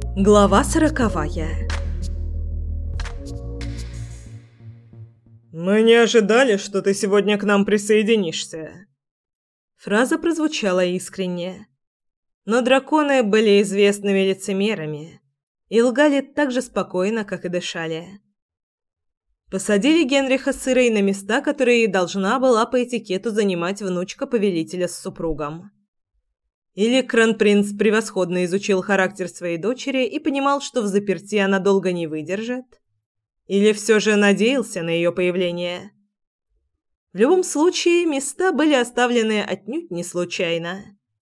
Глава 40. «Мы не ожидали, что ты сегодня к нам присоединишься». Фраза прозвучала искренне. Но драконы были известными лицемерами и лгали так же спокойно, как и дышали. Посадили Генриха с Ирой на места, которые должна была по этикету занимать внучка повелителя с супругом. Или кронпринц превосходно изучил характер своей дочери и понимал, что в заперти она долго не выдержит, или все же надеялся на ее появление. В любом случае, места были оставлены отнюдь не случайно.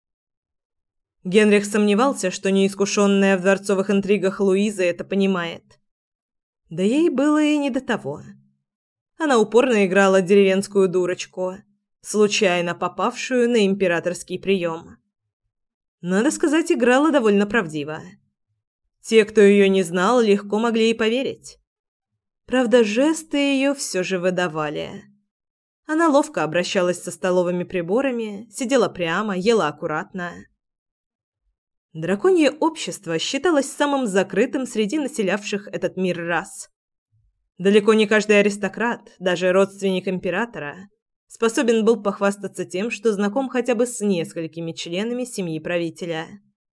Генрих сомневался, что неискушенная в дворцовых интригах Луиза это понимает. Да ей было и не до того. Она упорно играла деревенскую дурочку, случайно попавшую на императорский прием. Надо сказать, играла довольно правдиво. Те, кто ее не знал, легко могли и поверить. Правда, жесты ее все же выдавали. Она ловко обращалась со столовыми приборами, сидела прямо, ела аккуратно. Драконье общество считалось самым закрытым среди населявших этот мир рас. Далеко не каждый аристократ, даже родственник императора, способен был похвастаться тем, что знаком хотя бы с несколькими членами семьи правителя.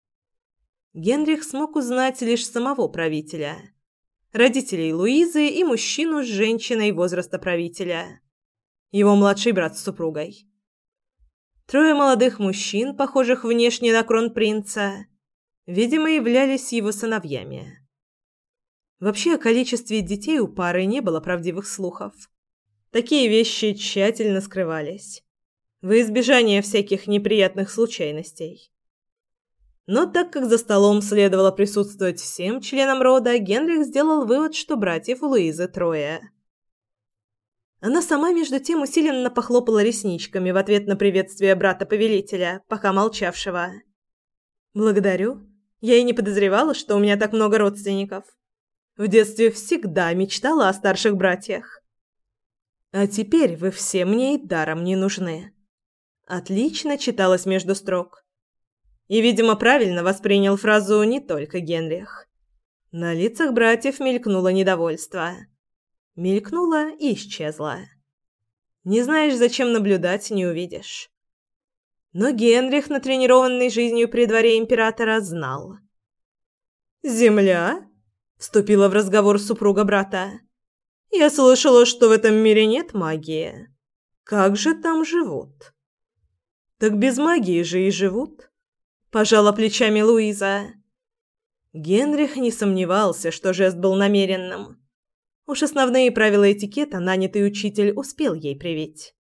Генрих смог узнать лишь самого правителя, родителей Луизы и мужчину с женщиной возраста правителя, его младший брат с супругой. Трое молодых мужчин, похожих внешне на кронпринца, видимо, являлись его сыновьями. Вообще, о количестве детей у пары не было правдивых слухов. Такие вещи тщательно скрывались, во избежание всяких неприятных случайностей. Но так как за столом следовало присутствовать всем членам рода, Генрих сделал вывод, что братьев у Луизы трое. Она сама, между тем, усиленно похлопала ресничками в ответ на приветствие брата-повелителя, пока молчавшего. «Благодарю. Я и не подозревала, что у меня так много родственников. В детстве всегда мечтала о старших братьях. А теперь вы все мне и даром не нужны». Отлично читалось между строк. И, видимо, правильно воспринял фразу не только Генрих. На лицах братьев мелькнуло недовольство. Мелькнуло и исчезло. Не знаешь, зачем наблюдать, не увидишь. Но Генрих, натренированный жизнью при дворе императора, знал. «Земля?» — вступила в разговор супруга брата. «Я слышала, что в этом мире нет магии. Как же там живут?» «Так без магии же и живут», — пожала плечами Луиза. Генрих не сомневался, что жест был намеренным. Уж основные правила этикета нанятый учитель успел ей привить.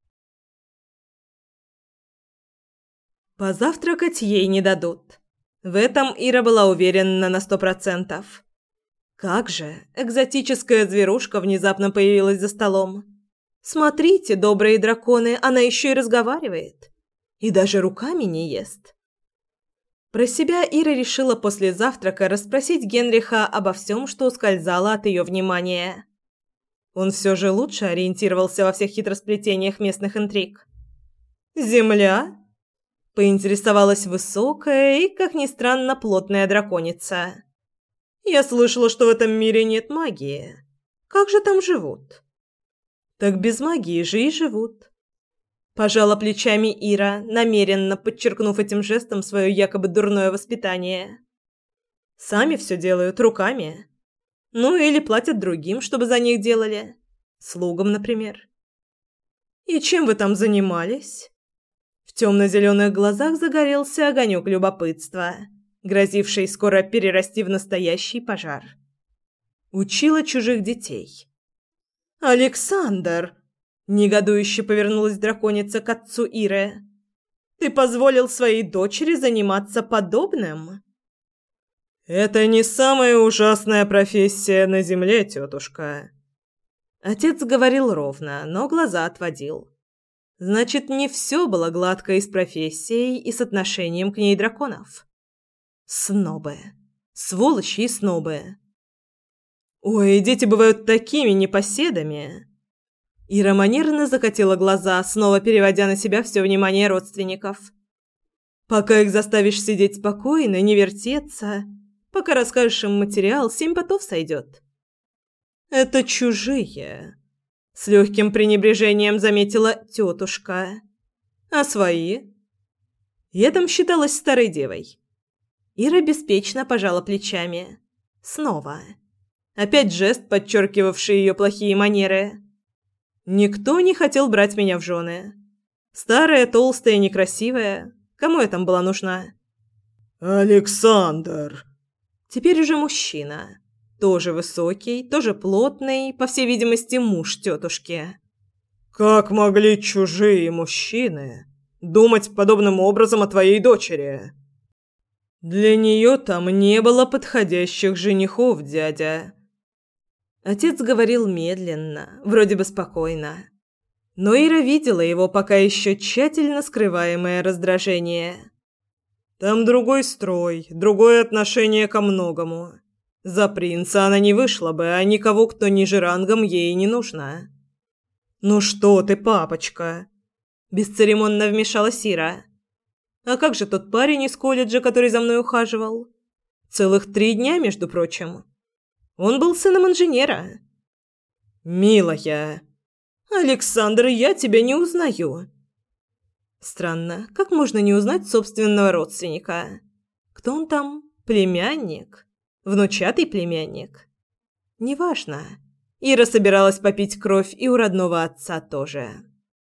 Позавтракать ей не дадут. В этом Ира была уверена на 100%. Как же, экзотическая зверушка внезапно появилась за столом. Смотрите, добрые драконы, она еще и разговаривает. И даже руками не ест. Про себя Ира решила после завтрака расспросить Генриха обо всем, что ускользало от ее внимания. Он все же лучше ориентировался во всех хитросплетениях местных интриг. «Земля?» – поинтересовалась высокая и, как ни странно, плотная драконица. «Я слышала, что в этом мире нет магии. Как же там живут?» «Так без магии же и живут». Пожала плечами Ира, намеренно подчеркнув этим жестом свое якобы дурное воспитание. «Сами все делают руками. Ну или платят другим, чтобы за них делали. Слугам, например». «И чем вы там занимались?» В темно-зеленых глазах загорелся огонек любопытства, грозивший скоро перерасти в настоящий пожар. «Учила чужих детей». «Александр!» – негодующе повернулась драконица к отцу Иры. «Ты позволил своей дочери заниматься подобным?» «Это не самая ужасная профессия на земле, тетушка». Отец говорил ровно, но глаза отводил. Значит, не все было гладко и с профессией, и с отношением к ней драконов. Снобы. Сволочи и снобы. «Ой, дети бывают такими непоседами!» Ира манерно закатила глаза, снова переводя на себя все внимание родственников. «Пока их заставишь сидеть спокойно, не вертеться, Пока расскажешь им материал, 7 потов сойдет». «Это чужие», — с легким пренебрежением заметила тетушка. «А свои?» Я там считалась старой девой. Ира беспечно пожала плечами. Снова. Опять жест, подчеркивавший ее плохие манеры. Никто не хотел брать меня в жены. Старая, толстая, некрасивая. Кому я там была нужна? «Александр!» Теперь уже мужчина. Тоже высокий, тоже плотный, по всей видимости, муж тетушки. «Как могли чужие мужчины думать подобным образом о твоей дочери?» «Для нее там не было подходящих женихов, дядя». Отец говорил медленно, вроде бы спокойно. Но Ира видела его пока еще тщательно скрываемое раздражение. «Там другой строй, другое отношение ко многому. За принца она не вышла бы, а никого, кто ниже рангом, ей не нужно». «Ну что ты, папочка?» Бесцеремонно вмешалась Ира. «А как же тот парень из колледжа, который за мной ухаживал? Целых 3 дня, между прочим. Он был сыном инженера». «Милая!» «Александр, я тебя не узнаю». Странно, как можно не узнать собственного родственника? Кто он там? Племянник? Внучатый племянник? Неважно. Ира собиралась попить кровь и у родного отца тоже.